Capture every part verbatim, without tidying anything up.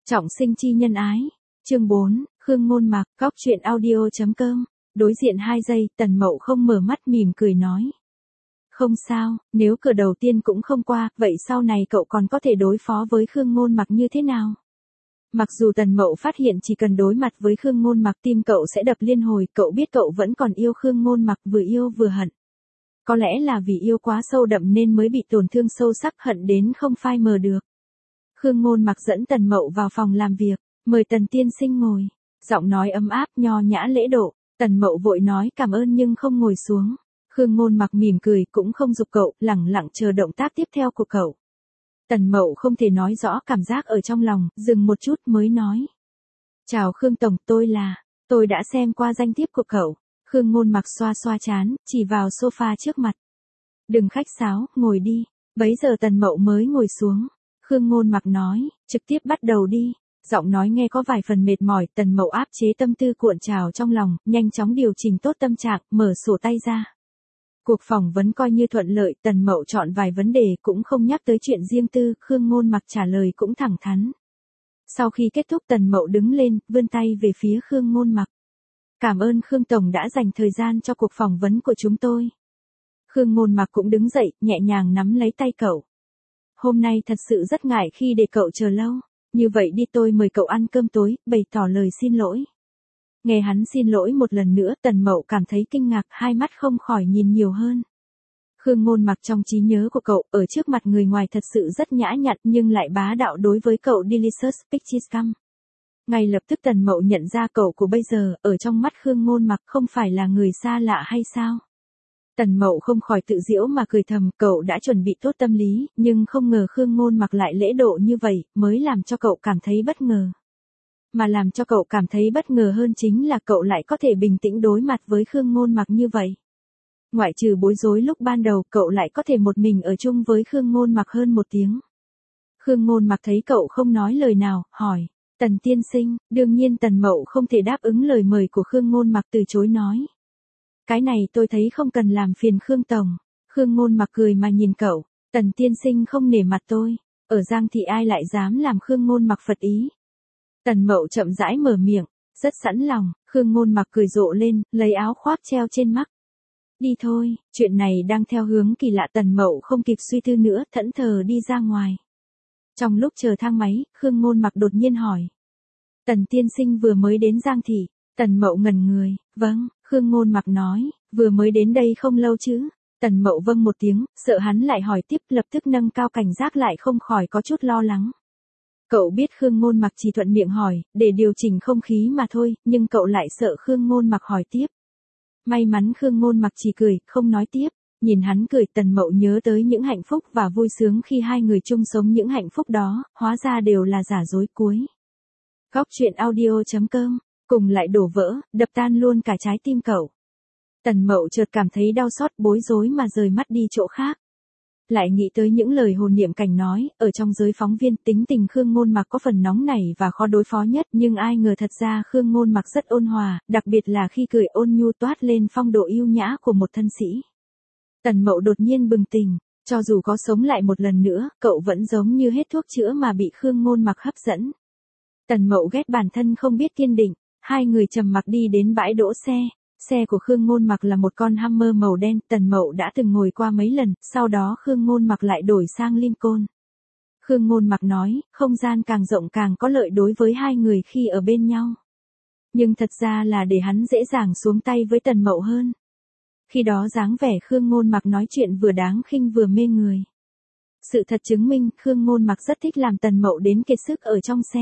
Trọng sinh chi nhân ái. Chương bốn, Khương Ngôn Mặc, góc truyện audio.com. Đối diện hai giây, Tần Mậu không mở mắt mỉm cười nói. Không sao, nếu cửa đầu tiên cũng không qua, vậy sau này cậu còn có thể đối phó với Khương Ngôn Mặc như thế nào? Mặc dù Tần Mậu phát hiện chỉ cần đối mặt với Khương Ngôn Mặc tim cậu sẽ đập liên hồi, cậu biết cậu vẫn còn yêu Khương Ngôn Mặc, vừa yêu vừa hận. Có lẽ là vì yêu quá sâu đậm nên mới bị tổn thương sâu sắc, hận đến không phai mờ được. Khương Ngôn Mặc dẫn Tần Mậu vào phòng làm việc, mời Tần tiên sinh ngồi. Giọng nói ấm áp nho nhã lễ độ. Tần Mậu vội nói cảm ơn nhưng không ngồi xuống. Khương Ngôn Mặc mỉm cười cũng không giục cậu, lẳng lặng chờ động tác tiếp theo của cậu. Tần Mậu không thể nói rõ cảm giác ở trong lòng, dừng một chút mới nói. Chào Khương Tổng, tôi là, tôi đã xem qua danh thiếp của cậu. Khương Ngôn Mặc xoa xoa trán, chỉ vào sofa trước mặt. Đừng khách sáo, ngồi đi. Bấy giờ Tần Mậu mới ngồi xuống. Khương Ngôn Mặc nói, trực tiếp bắt đầu đi. Giọng nói nghe có vài phần mệt mỏi, Tần Mậu áp chế tâm tư cuộn trào trong lòng, nhanh chóng điều chỉnh tốt tâm trạng, mở sổ tay ra. Cuộc phỏng vấn coi như thuận lợi, Tần Mậu chọn vài vấn đề cũng không nhắc tới chuyện riêng tư, Khương Ngôn Mặc trả lời cũng thẳng thắn. Sau khi kết thúc Tần Mậu đứng lên, vươn tay về phía Khương Ngôn Mặc. Cảm ơn Khương Tổng đã dành thời gian cho cuộc phỏng vấn của chúng tôi. Khương Ngôn Mặc cũng đứng dậy, nhẹ nhàng nắm lấy tay cậu. Hôm nay thật sự rất ngại khi để cậu chờ lâu. Như vậy đi, tôi mời cậu ăn cơm tối, bày tỏ lời xin lỗi. Nghe hắn xin lỗi một lần nữa, Tần Mậu cảm thấy kinh ngạc, hai mắt không khỏi nhìn nhiều hơn. Khương Ngôn Mặc trong trí nhớ của cậu, ở trước mặt người ngoài thật sự rất nhã nhặn nhưng lại bá đạo đối với cậu Delicious Pictures Cam. Ngay lập tức Tần Mậu nhận ra cậu của bây giờ, ở trong mắt Khương Ngôn Mặc không phải là người xa lạ hay sao? Tần Mậu không khỏi tự giễu mà cười thầm, cậu đã chuẩn bị tốt tâm lý, nhưng không ngờ Khương Ngôn Mặc lại lễ độ như vậy, mới làm cho cậu cảm thấy bất ngờ. Mà làm cho cậu cảm thấy bất ngờ hơn chính là cậu lại có thể bình tĩnh đối mặt với Khương Ngôn Mặc như vậy. Ngoại trừ bối rối lúc ban đầu, cậu lại có thể một mình ở chung với Khương Ngôn Mặc hơn một tiếng. Khương Ngôn Mặc thấy cậu không nói lời nào, hỏi, Tần tiên sinh, đương nhiên Tần Mậu không thể đáp ứng lời mời của Khương Ngôn Mặc, từ chối nói. Cái này tôi thấy không cần làm phiền Khương Tổng. Khương Ngôn Mặc cười mà nhìn cậu, Tần tiên sinh không nể mặt tôi, ở Giang Thị ai lại dám làm Khương Ngôn Mặc phật ý. Tần Mậu chậm rãi mở miệng, rất sẵn lòng. Khương Ngôn Mặc cười rộ lên, lấy áo khoác treo trên mắt. Đi thôi, chuyện này đang theo hướng kỳ lạ. Tần Mậu không kịp suy tư nữa, thẫn thờ đi ra ngoài. Trong lúc chờ thang máy, Khương Ngôn Mặc đột nhiên hỏi. Tần tiên sinh vừa mới đến Giang Thị. Tần Mậu ngẩn người, vâng. Khương Ngôn Mặc nói, vừa mới đến đây không lâu chứ. Tần Mậu vâng một tiếng, sợ hắn lại hỏi tiếp, lập tức nâng cao cảnh giác lại, không khỏi có chút lo lắng. Cậu biết Khương Ngôn Mặc chỉ thuận miệng hỏi, để điều chỉnh không khí mà thôi, nhưng cậu lại sợ Khương Ngôn Mặc hỏi tiếp. May mắn Khương Ngôn Mặc chỉ cười, không nói tiếp. Nhìn hắn cười, Tần Mậu nhớ tới những hạnh phúc và vui sướng khi hai người chung sống, những hạnh phúc đó, hóa ra đều là giả dối cuối. Góc truyện audio.com. Cùng lại đổ vỡ, đập tan luôn cả trái tim cậu. Tần Mậu chợt cảm thấy đau xót, bối rối mà rời mắt đi chỗ khác. Lại nghĩ tới những lời Hồ Niệm Cảnh nói, ở trong giới phóng viên, tính tình Khương Ngôn Mặc có phần nóng nảy và khó đối phó nhất, nhưng ai ngờ thật ra Khương Ngôn Mặc rất ôn hòa, đặc biệt là khi cười ôn nhu toát lên phong độ yêu nhã của một thân sĩ. Tần Mậu đột nhiên bừng tỉnh, cho dù có sống lại một lần nữa, cậu vẫn giống như hết thuốc chữa mà bị Khương Ngôn Mặc hấp dẫn. Tần Mậu ghét bản thân không biết kiên định. Hai người trầm mặc đi đến bãi đỗ xe. Xe của Khương Ngôn Mặc là một con Hummer màu đen, Tần Mậu đã từng ngồi qua mấy lần, sau đó Khương Ngôn Mặc lại đổi sang Lincoln. Khương Ngôn Mặc nói, không gian càng rộng càng có lợi đối với hai người khi ở bên nhau. Nhưng thật ra là để hắn dễ dàng xuống tay với Tần Mậu hơn. Khi đó dáng vẻ Khương Ngôn Mặc nói chuyện vừa đáng khinh vừa mê người. Sự thật chứng minh Khương Ngôn Mặc rất thích làm Tần Mậu đến kiệt sức ở trong xe.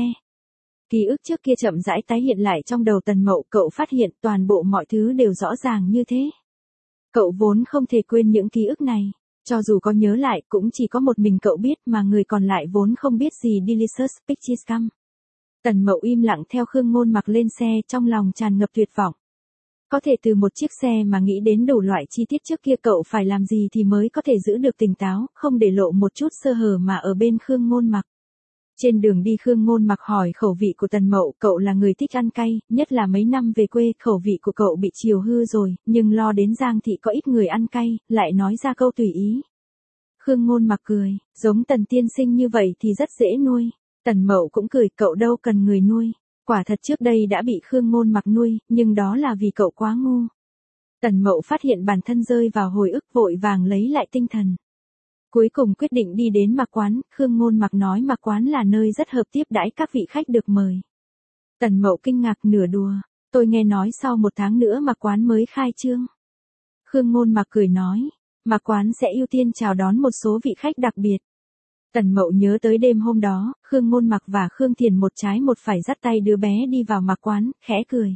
Ký ức trước kia chậm rãi tái hiện lại trong đầu Tần Mậu, cậu phát hiện toàn bộ mọi thứ đều rõ ràng như thế. Cậu vốn không thể quên những ký ức này, cho dù có nhớ lại cũng chỉ có một mình cậu biết mà người còn lại vốn không biết gì. Delicious Pictures Cam. Tần Mậu im lặng theo Khương Ngôn Mặc lên xe, trong lòng tràn ngập tuyệt vọng. Có thể từ một chiếc xe mà nghĩ đến đủ loại chi tiết trước kia, cậu phải làm gì thì mới có thể giữ được tỉnh táo, không để lộ một chút sơ hở mà ở bên Khương Ngôn Mặc. Trên đường đi Khương Ngôn Mặc hỏi khẩu vị của Tần Mậu, cậu là người thích ăn cay, nhất là mấy năm về quê, khẩu vị của cậu bị chiều hư rồi, nhưng lo đến Giang Thị có ít người ăn cay, lại nói ra câu tùy ý. Khương Ngôn Mặc cười, giống Tần tiên sinh như vậy thì rất dễ nuôi. Tần Mậu cũng cười, cậu đâu cần người nuôi. Quả thật trước đây đã bị Khương Ngôn Mặc nuôi, nhưng đó là vì cậu quá ngu. Tần Mậu phát hiện bản thân rơi vào hồi ức, vội vàng lấy lại tinh thần. Cuối cùng quyết định đi đến Mạc Quán, Khương Ngôn Mặc nói Mạc Quán là nơi rất hợp tiếp đãi các vị khách được mời. Tần Mậu kinh ngạc nửa đùa, tôi nghe nói sau một tháng nữa Mạc Quán mới khai trương. Khương Ngôn Mặc cười nói, Mạc Quán sẽ ưu tiên chào đón một số vị khách đặc biệt. Tần Mậu nhớ tới đêm hôm đó, Khương Ngôn Mặc và Khương Thiền một trái một phải dắt tay đứa bé đi vào Mạc Quán, khẽ cười.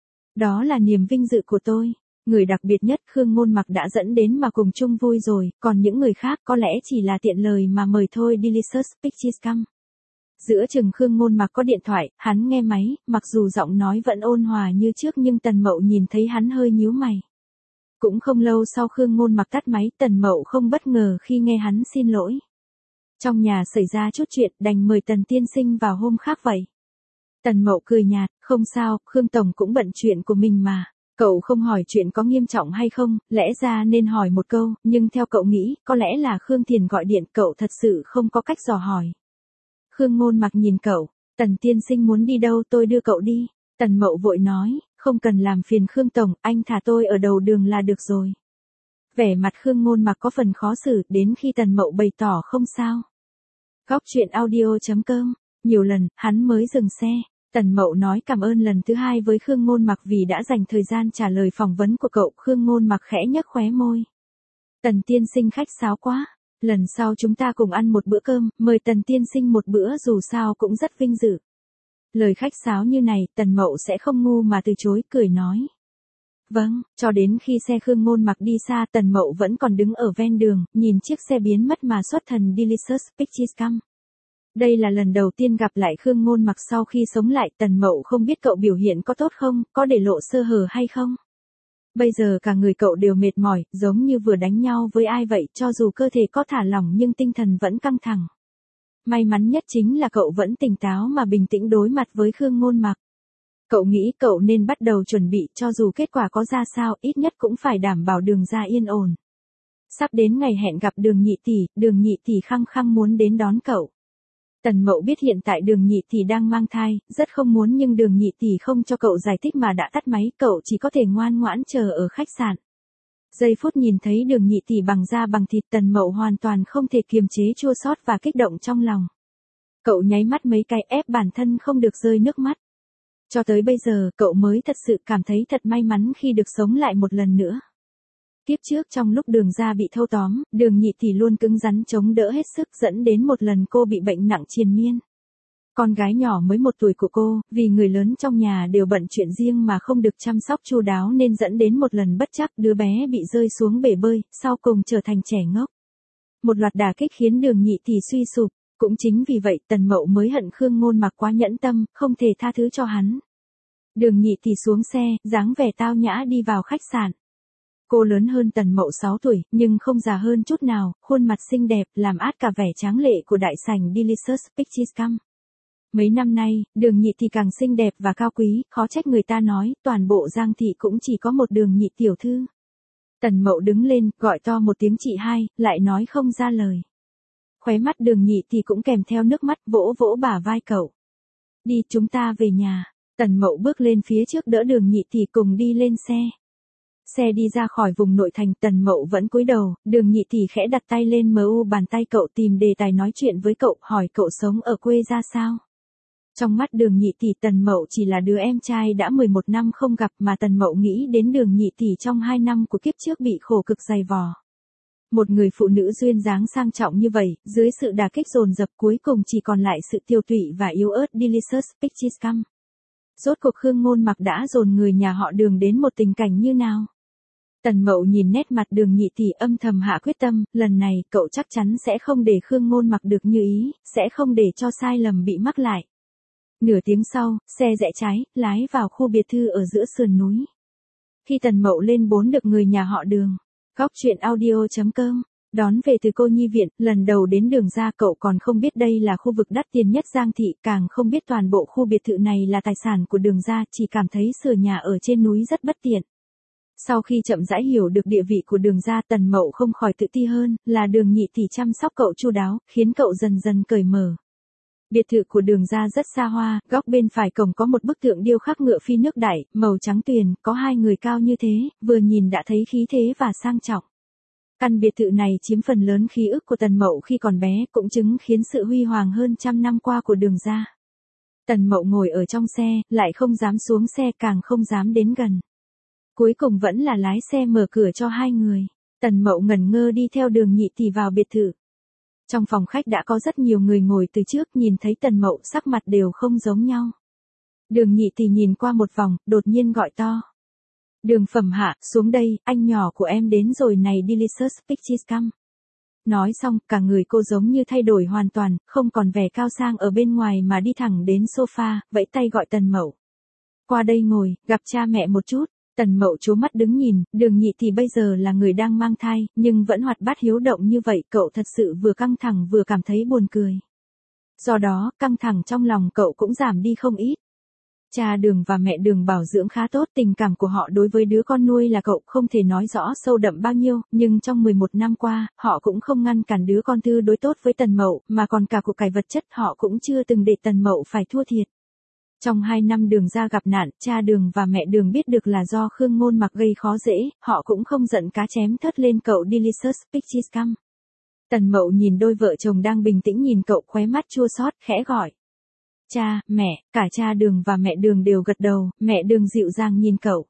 Đó là niềm vinh dự của tôi. Người đặc biệt nhất Khương Ngôn Mặc đã dẫn đến mà cùng chung vui rồi, còn những người khác có lẽ chỉ là tiện lời mà mời thôi. Delicious Pictures come. Giữa chừng Khương Ngôn Mặc có điện thoại, hắn nghe máy, mặc dù giọng nói vẫn ôn hòa như trước nhưng Tần Mậu nhìn thấy hắn hơi nhíu mày. Cũng không lâu sau Khương Ngôn Mặc tắt máy, Tần Mậu không bất ngờ khi nghe hắn xin lỗi. Trong nhà xảy ra chút chuyện, đành mời Tần tiên sinh vào hôm khác vậy. Tần Mậu cười nhạt, không sao, Khương Tổng cũng bận chuyện của mình mà. Cậu không hỏi chuyện có nghiêm trọng hay không, lẽ ra nên hỏi một câu, nhưng theo cậu nghĩ, có lẽ là Khương Thiền gọi điện, cậu thật sự không có cách dò hỏi. Khương Ngôn Mặc nhìn cậu, Tần tiên sinh muốn đi đâu tôi đưa cậu đi. Tần Mậu vội nói, không cần làm phiền Khương Tổng, anh thả tôi ở đầu đường là được rồi. Vẻ mặt Khương Ngôn Mặc có phần khó xử, đến khi Tần Mậu bày tỏ không sao. Góc truyện audio chấm com, nhiều lần, hắn mới dừng xe. Tần Mậu nói cảm ơn lần thứ hai với Khương Ngôn Mặc vì đã dành thời gian trả lời phỏng vấn của cậu. Khương Ngôn Mặc khẽ nhếch khóe môi. Tần tiên sinh khách sáo quá. Lần sau chúng ta cùng ăn một bữa cơm, mời Tần tiên sinh một bữa dù sao cũng rất vinh dự. Lời khách sáo như này, Tần Mậu sẽ không ngu mà từ chối, cười nói. Vâng, cho đến khi xe Khương Ngôn Mặc đi xa, Tần Mậu vẫn còn đứng ở ven đường, nhìn chiếc xe biến mất mà xuất thần. Delicious Pictures come. Đây là lần đầu tiên gặp lại Khương Ngôn Mặc sau khi sống lại. Tần Mậu không biết cậu biểu hiện có tốt không, có để lộ sơ hở hay không. Bây giờ cả người cậu đều mệt mỏi, giống như vừa đánh nhau với ai vậy, cho dù cơ thể có thả lỏng nhưng tinh thần vẫn căng thẳng. May mắn nhất chính là cậu vẫn tỉnh táo mà bình tĩnh đối mặt với Khương Ngôn Mặc. Cậu nghĩ cậu nên bắt đầu chuẩn bị, cho dù kết quả có ra sao, ít nhất cũng phải đảm bảo Đường ra yên ổn. Sắp đến ngày hẹn gặp Đường nhị tỷ, Đường nhị tỷ khăng khăng muốn đến đón cậu. Tần Mậu biết hiện tại Đường nhị tỷ đang mang thai, rất không muốn nhưng Đường nhị tỷ không cho cậu giải thích mà đã tắt máy, cậu chỉ có thể ngoan ngoãn chờ ở khách sạn. Giây phút nhìn thấy Đường nhị tỷ bằng da bằng thịt, Tần Mậu hoàn toàn không thể kiềm chế chua xót và kích động trong lòng. Cậu nháy mắt mấy cái ép bản thân không được rơi nước mắt. Cho tới bây giờ, cậu mới thật sự cảm thấy thật may mắn khi được sống lại một lần nữa. Tiếp trước trong lúc Đường ra bị thâu tóm, Đường nhị tỷ luôn cứng rắn chống đỡ hết sức, dẫn đến một lần cô bị bệnh nặng triền miên. Con gái nhỏ mới một tuổi của cô, vì người lớn trong nhà đều bận chuyện riêng mà không được chăm sóc chu đáo nên dẫn đến một lần bất trắc đứa bé bị rơi xuống bể bơi, sau cùng trở thành trẻ ngốc. Một loạt đả kích khiến Đường nhị tỷ suy sụp, cũng chính vì vậy Tần Mậu mới hận Khương Ngôn Mặc quá nhẫn tâm, không thể tha thứ cho hắn. Đường nhị tỷ xuống xe, dáng vẻ tao nhã đi vào khách sạn. Cô lớn hơn Tần Mậu sáu tuổi, nhưng không già hơn chút nào, khuôn mặt xinh đẹp, làm át cả vẻ tráng lệ của đại sảnh Delicious Pictures come. Mấy năm nay, Đường nhị tỷ càng xinh đẹp và cao quý, khó trách người ta nói, toàn bộ Giang thị cũng chỉ có một Đường nhị tiểu thư. Tần Mậu đứng lên, gọi to một tiếng chị hai, lại nói không ra lời. Khóe mắt Đường nhị tỷ cũng kèm theo nước mắt, vỗ vỗ bả vai cậu. Đi, chúng ta về nhà. Tần Mậu bước lên phía trước đỡ Đường nhị tỷ cùng đi lên xe. Xe đi ra khỏi vùng nội thành, Tần Mậu vẫn cúi đầu, Đường nhị tỷ khẽ đặt tay lên mờ u bàn tay cậu, tìm đề tài nói chuyện với cậu, hỏi cậu sống ở quê ra sao. Trong mắt Đường nhị tỷ, Tần Mậu chỉ là đứa em trai đã mười một năm không gặp, mà Tần Mậu nghĩ đến Đường nhị tỷ trong hai năm của kiếp trước bị khổ cực dày vò. Một người phụ nữ duyên dáng sang trọng như vậy, dưới sự đả kích dồn dập cuối cùng chỉ còn lại sự tiêu tụy và yếu ớt. Delicious Pictures come. Rốt cuộc Khương Ngôn Mặc đã dồn người nhà họ Đường đến một tình cảnh như nào? Tần Mậu nhìn nét mặt Đường nhị tỷ, âm thầm hạ quyết tâm, lần này cậu chắc chắn sẽ không để Khương Ngôn Mặc được như ý, sẽ không để cho sai lầm bị mắc lại. Nửa tiếng sau, xe rẽ trái, lái vào khu biệt thự ở giữa sườn núi. Khi Tần Mậu lên bốn được người nhà họ Đường. Góc truyện audio chấm com đón về từ cô nhi viện, lần đầu đến Đường ra cậu còn không biết đây là khu vực đắt tiền nhất Giang thị, càng không biết toàn bộ khu biệt thự này là tài sản của Đường ra, chỉ cảm thấy sửa nhà ở trên núi rất bất tiện. Sau khi chậm rãi hiểu được địa vị của Đường ra, Tần Mậu không khỏi tự ti hơn, là Đường nhị tỷ chăm sóc cậu chu đáo, khiến cậu dần dần cởi mở. Biệt thự của Đường gia rất xa hoa, góc bên phải cổng có một bức tượng điêu khắc ngựa phi nước đại, màu trắng tuyền, có hai người cao như thế, vừa nhìn đã thấy khí thế và sang trọng. Căn biệt thự này chiếm phần lớn ký ức của Tần Mậu khi còn bé, cũng chứng khiến sự huy hoàng hơn trăm năm qua của Đường gia. Tần Mậu ngồi ở trong xe, lại không dám xuống xe, càng không dám đến gần. Cuối cùng vẫn là lái xe mở cửa cho hai người. Tần Mậu ngẩn ngơ đi theo Đường Nhị Tỷ vào biệt thự. Trong phòng khách đã có rất nhiều người ngồi từ trước, nhìn thấy Tần Mậu sắc mặt đều không giống nhau. Đường Nhị Tỷ nhìn qua một vòng, đột nhiên gọi to. Đường Phẩm Hạ, xuống đây, anh nhỏ của em đến rồi này, Delicious Pictures come. Nói xong, cả người cô giống như thay đổi hoàn toàn, không còn vẻ cao sang ở bên ngoài mà đi thẳng đến sofa, vẫy tay gọi Tần Mậu. Qua đây ngồi, gặp cha mẹ một chút. Tần Mậu trố mắt đứng nhìn, Đường Nhị Tỷ bây giờ là người đang mang thai, nhưng vẫn hoạt bát hiếu động như vậy, cậu thật sự vừa căng thẳng vừa cảm thấy buồn cười. Do đó, căng thẳng trong lòng cậu cũng giảm đi không ít. Cha Đường và mẹ Đường bảo dưỡng khá tốt, tình cảm của họ đối với đứa con nuôi là cậu không thể nói rõ sâu đậm bao nhiêu, nhưng trong mười một năm qua, họ cũng không ngăn cản đứa con tư đối tốt với Tần Mậu, mà còn cả của cải vật chất họ cũng chưa từng để Tần Mậu phải thua thiệt. Trong hai năm Đường gia gặp nạn, cha Đường và mẹ Đường biết được là do Khương Ngôn Mặc gây khó dễ, họ cũng không giận cá chém thớt lên cậu Delicious Pictures come. Tần Mậu nhìn đôi vợ chồng đang bình tĩnh nhìn cậu, khóe mắt chua xót, khẽ gọi. Cha, mẹ, cả cha Đường và mẹ Đường đều gật đầu, mẹ Đường dịu dàng nhìn cậu.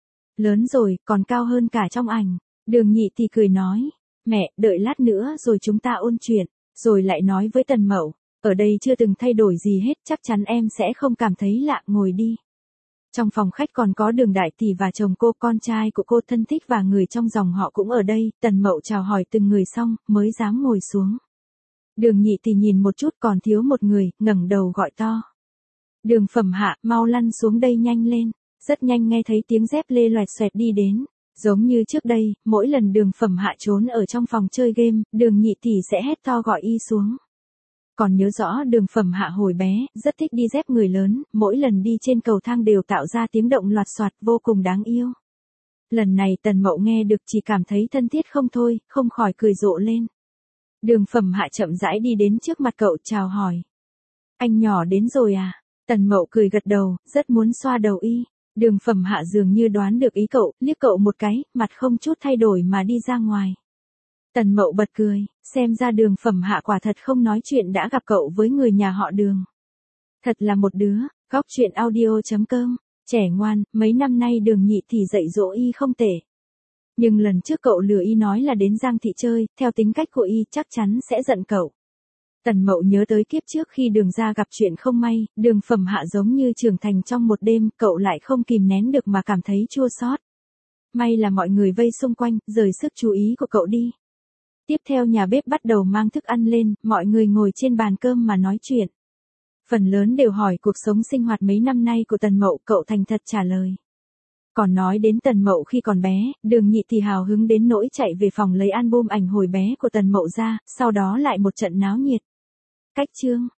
Lớn rồi, còn cao hơn cả trong ảnh. Đường Nhị Tỷ cười nói. Mẹ, đợi lát nữa rồi chúng ta ôn chuyện, rồi lại nói với Tần Mậu. Ở đây chưa từng thay đổi gì hết, chắc chắn em sẽ không cảm thấy lạ, ngồi đi. Trong phòng khách còn có Đường Đại Tỷ và chồng cô, con trai của cô thân thích và người trong dòng họ cũng ở đây. Tần Mậu chào hỏi từng người xong, mới dám ngồi xuống. Đường Nhị Tỷ nhìn một chút, còn thiếu một người, ngẩng đầu gọi to. Đường Phẩm Hạ, mau lăn xuống đây nhanh lên. Rất nhanh nghe thấy tiếng dép lê loẹt xoẹt đi đến. Giống như trước đây, mỗi lần Đường Phẩm Hạ trốn ở trong phòng chơi game, Đường Nhị Tỷ sẽ hét to gọi y xuống. Còn nhớ rõ Đường Phẩm Hạ hồi bé, rất thích đi dép người lớn, mỗi lần đi trên cầu thang đều tạo ra tiếng động loạt soạt vô cùng đáng yêu. Lần này Tần Mậu nghe được chỉ cảm thấy thân thiết không thôi, không khỏi cười rộ lên. Đường Phẩm Hạ chậm rãi đi đến trước mặt cậu, chào hỏi. Anh nhỏ đến rồi à? Tần Mậu cười gật đầu, rất muốn xoa đầu y. Đường Phẩm Hạ dường như đoán được ý cậu, liếc cậu một cái, mặt không chút thay đổi mà đi ra ngoài. Tần Mậu bật cười, xem ra Đường Phẩm Hạ quả thật không nói chuyện đã gặp cậu với người nhà họ Đường. Thật là một đứa. Góc truyện audio chấm com. Trẻ ngoan, mấy năm nay Đường Nhị Tỷ dạy dỗ y không tệ. Nhưng lần trước cậu lừa y nói là đến Giang thị chơi, theo tính cách của y chắc chắn sẽ giận cậu. Tần Mậu nhớ tới kiếp trước khi Đường gia gặp chuyện không may, Đường Phẩm Hạ giống như trưởng thành trong một đêm, cậu lại không kìm nén được mà cảm thấy chua xót. May là mọi người vây xung quanh, rời sức chú ý của cậu đi. Tiếp theo nhà bếp bắt đầu mang thức ăn lên, mọi người ngồi trên bàn cơm mà nói chuyện. Phần lớn đều hỏi cuộc sống sinh hoạt mấy năm nay của Tần Mậu, cậu thành thật trả lời. Còn nói đến Tần Mậu khi còn bé, Đường Nhị Tỷ hào hứng đến nỗi chạy về phòng lấy album ảnh hồi bé của Tần Mậu ra, sau đó lại một trận náo nhiệt. Cách chương.